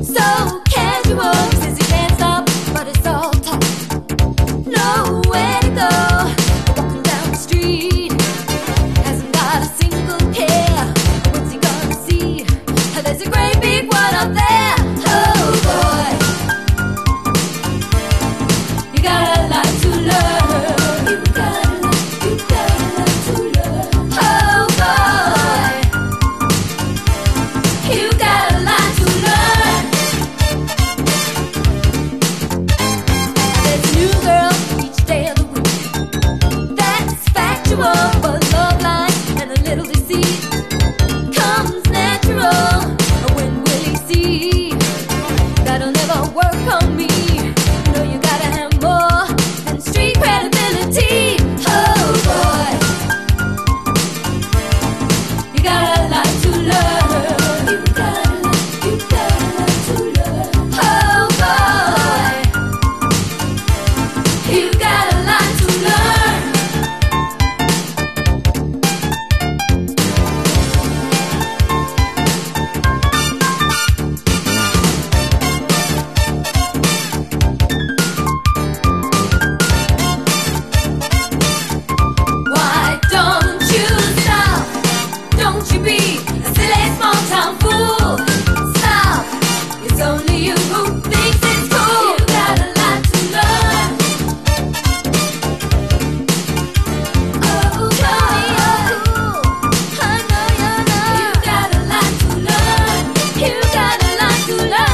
So casual, says you can't stop, but it's all talk. Nowhere to go, walking down the street, hasn't got a single care. What's he gonna see? There's a great big world out there. Oh boy, you got a lot to learn. You got a lot to learn. Oh boy, you got a lot to learn. There's a new girl each day of the week. That's factual, but love lies and a little deceit comes natural. When will he see that'll never work on me? No, you gotta have more than street credibility. Oh boy, you got a lot to learn. You got a lot to learn. Oh boy, you got a lot to learn. Why don't you stop? Don't you be a silly small town fool. Stop, it's only you who thinks it's cool. You got a lot to learn. Oh, Johnny, you're cool. I know you know. You got a lot to learn. You got a lot to learn.